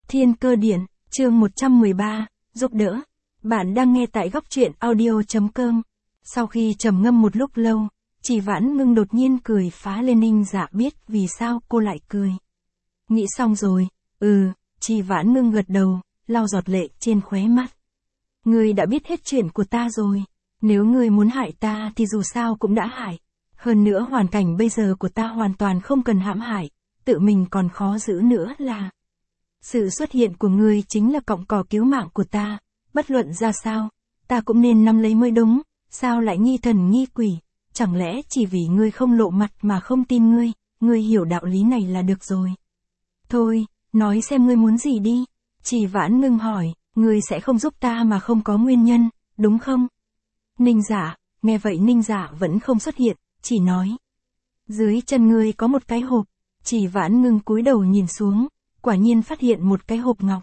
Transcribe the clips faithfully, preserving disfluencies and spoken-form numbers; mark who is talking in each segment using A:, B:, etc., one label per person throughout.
A: Thiên Cơ Điện, chương một trăm mười ba, giúp đỡ. Bạn đang nghe tại góc truyện audio chấm com. Sau khi trầm ngâm một lúc lâu, Chỉ Vãn Ngưng đột nhiên cười phá lên. Ninh Dạ biết vì sao cô lại cười. Nghĩ xong rồi, ừ, Chỉ Vãn Ngưng gật đầu, lau giọt lệ trên khóe mắt. Ngươi đã biết hết chuyện của ta rồi. Nếu ngươi muốn hại ta thì dù sao cũng đã hại. Hơn nữa hoàn cảnh bây giờ của ta hoàn toàn không cần hãm hại, tự mình còn khó giữ nữa là. Sự xuất hiện của ngươi chính là cọng cỏ cứu mạng của ta, bất luận ra sao, ta cũng nên nắm lấy mới đúng, sao lại nghi thần nghi quỷ, chẳng lẽ chỉ vì ngươi không lộ mặt mà không tin ngươi, ngươi hiểu đạo lý này là được rồi. Thôi, nói xem ngươi muốn gì đi. Chỉ Vãn Ngưng hỏi, ngươi sẽ không giúp ta mà không có nguyên nhân, đúng không? Ninh Dạ, nghe vậy Ninh Dạ vẫn không xuất hiện, chỉ nói. Dưới chân ngươi có một cái hộp. Chỉ Vãn Ngưng cúi đầu nhìn xuống, quả nhiên phát hiện một cái hộp ngọc.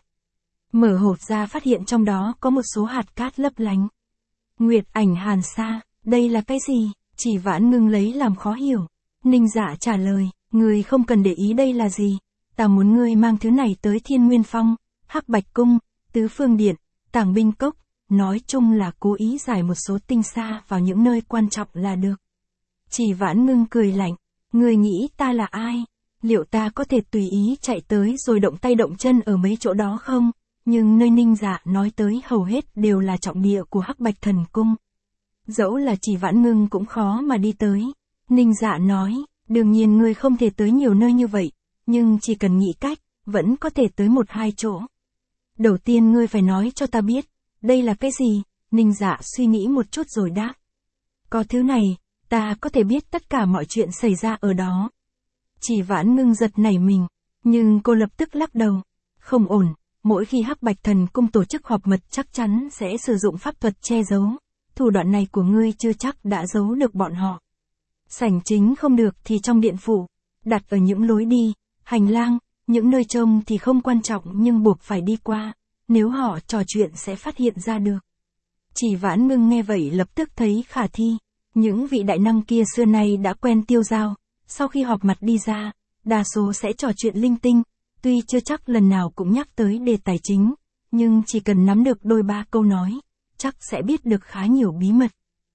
A: Mở hộp ra phát hiện trong đó có một số hạt cát lấp lánh. Nguyệt Ảnh Hàn Sa, đây là cái gì? Chỉ Vãn Ngưng lấy làm khó hiểu. Ninh Dạ trả lời, ngươi không cần để ý đây là gì, ta muốn ngươi mang thứ này tới Thiên Nguyên Phong, Hắc Bạch Cung, Tứ Phương Điện, Tàng Binh Cốc, nói chung là cố ý giải một số tinh sa vào những nơi quan trọng là được. Chỉ Vãn Ngưng cười lạnh, ngươi nghĩ ta là ai? Liệu ta có thể tùy ý chạy tới rồi động tay động chân ở mấy chỗ đó không? Nhưng nơi Ninh Dạ nói tới hầu hết đều là trọng địa của Hắc Bạch Thần Cung. Dẫu là Chỉ Vãn Ngưng cũng khó mà đi tới. Ninh Dạ nói, đương nhiên ngươi không thể tới nhiều nơi như vậy, nhưng chỉ cần nghĩ cách, vẫn có thể tới một hai chỗ. Đầu tiên ngươi phải nói cho ta biết, đây là cái gì? Ninh Dạ suy nghĩ một chút rồi đáp. Có thứ này, ta có thể biết tất cả mọi chuyện xảy ra ở đó. Chỉ Vãn Ngưng giật nảy mình, nhưng cô lập tức lắc đầu. Không ổn, mỗi khi Hắc Bạch Thần Cung tổ chức họp mật chắc chắn sẽ sử dụng pháp thuật che giấu. Thủ đoạn này của ngươi chưa chắc đã giấu được bọn họ. Sảnh chính không được thì trong điện phủ, đặt ở những lối đi, hành lang, những nơi trông thì không quan trọng nhưng buộc phải đi qua, nếu họ trò chuyện sẽ phát hiện ra được. Chỉ Vãn Ngưng nghe vậy lập tức thấy khả thi. Những vị đại năng kia xưa nay đã quen tiêu dao, sau khi họp mặt đi ra, đa số sẽ trò chuyện linh tinh, tuy chưa chắc lần nào cũng nhắc tới đề tài chính, nhưng chỉ cần nắm được đôi ba câu nói, chắc sẽ biết được khá nhiều bí mật.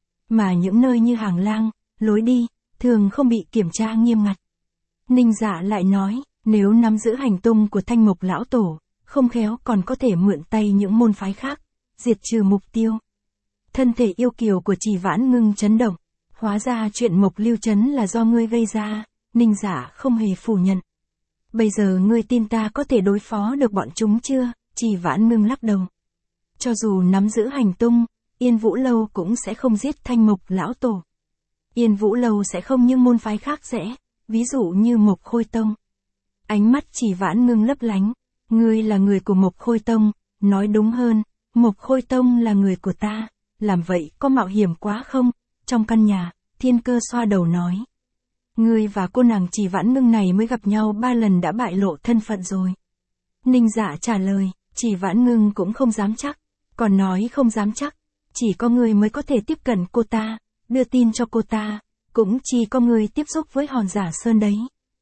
A: Mà những nơi như hàng lang, lối đi, thường không bị kiểm tra nghiêm ngặt. Ninh Dạ lại nói, nếu nắm giữ hành tung của Thanh Mộc Lão Tổ, không khéo còn có thể mượn tay những môn phái khác, diệt trừ mục tiêu. Thân thể yêu kiều của Chỉ Vãn Ngưng chấn động. Hóa ra chuyện Mộc Lưu Trấn là do ngươi gây ra, Ninh Dạ không hề phủ nhận. Bây giờ ngươi tin ta có thể đối phó được bọn chúng chưa? Chỉ Vãn Ngưng lắc đầu. Cho dù nắm giữ hành tung, Yên Vũ Lâu cũng sẽ không giết Thanh Mộc Lão Tổ. Yên Vũ Lâu sẽ không như môn phái khác sẽ, ví dụ như Mộc Khôi Tông. Ánh mắt Chỉ Vãn Ngưng lấp lánh, ngươi là người của Mộc Khôi Tông, nói đúng hơn, Mộc Khôi Tông là người của ta, làm vậy có mạo hiểm quá không? Trong căn nhà, Thiên Cơ xoa đầu nói. Ngươi và cô nàng Chỉ Vãn Ngưng này mới gặp nhau ba lần đã bại lộ thân phận rồi. Ninh Dạ trả lời, Chỉ Vãn Ngưng cũng không dám chắc, còn nói không dám chắc, chỉ có ngươi mới có thể tiếp cận cô ta, đưa tin cho cô ta, cũng chỉ có ngươi tiếp xúc với Hòn Giả Sơn đấy.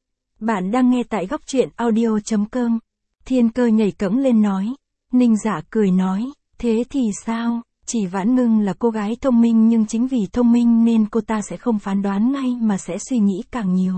A: Bạn đang nghe tại góc truyện audio chấm com. Thiên Cơ nhảy cẫng lên nói. Ninh Dạ cười nói, thế thì sao? Chỉ Vãn Ngưng là cô gái thông minh nhưng chính vì thông minh nên cô ta sẽ không phán đoán ngay mà sẽ suy nghĩ càng nhiều.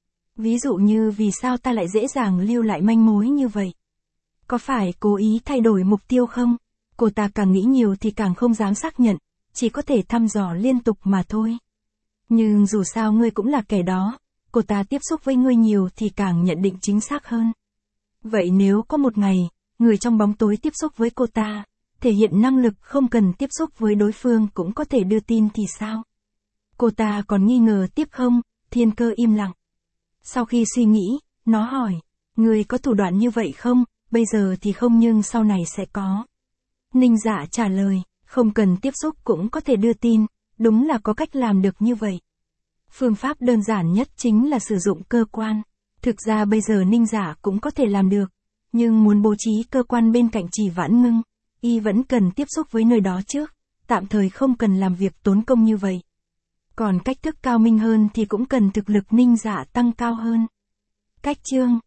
A: Ví dụ như vì sao ta lại dễ dàng lưu lại manh mối như vậy? Có phải cố ý thay đổi mục tiêu không? Cô ta càng nghĩ nhiều thì càng không dám xác nhận, chỉ có thể thăm dò liên tục mà thôi. Nhưng dù sao ngươi cũng là kẻ đó, cô ta tiếp xúc với ngươi nhiều thì càng nhận định chính xác hơn. Vậy nếu có một ngày, người trong bóng tối tiếp xúc với cô ta, thể hiện năng lực không cần tiếp xúc với đối phương cũng có thể đưa tin thì sao? Cô ta còn nghi ngờ tiếp không? Thiên Cơ im lặng. Sau khi suy nghĩ, nó hỏi, người có thủ đoạn như vậy không? Bây giờ thì không nhưng sau này sẽ có. Ninh Dạ trả lời, không cần tiếp xúc cũng có thể đưa tin, đúng là có cách làm được như vậy. Phương pháp đơn giản nhất chính là sử dụng cơ quan. Thực ra bây giờ Ninh Dạ cũng có thể làm được, nhưng muốn bố trí cơ quan bên cạnh Chỉ Vãn Ngưng, y vẫn cần tiếp xúc với nơi đó trước, tạm thời không cần làm việc tốn công như vậy. Còn cách thức cao minh hơn thì cũng cần thực lực Ninh Dạ tăng cao hơn. Cách chương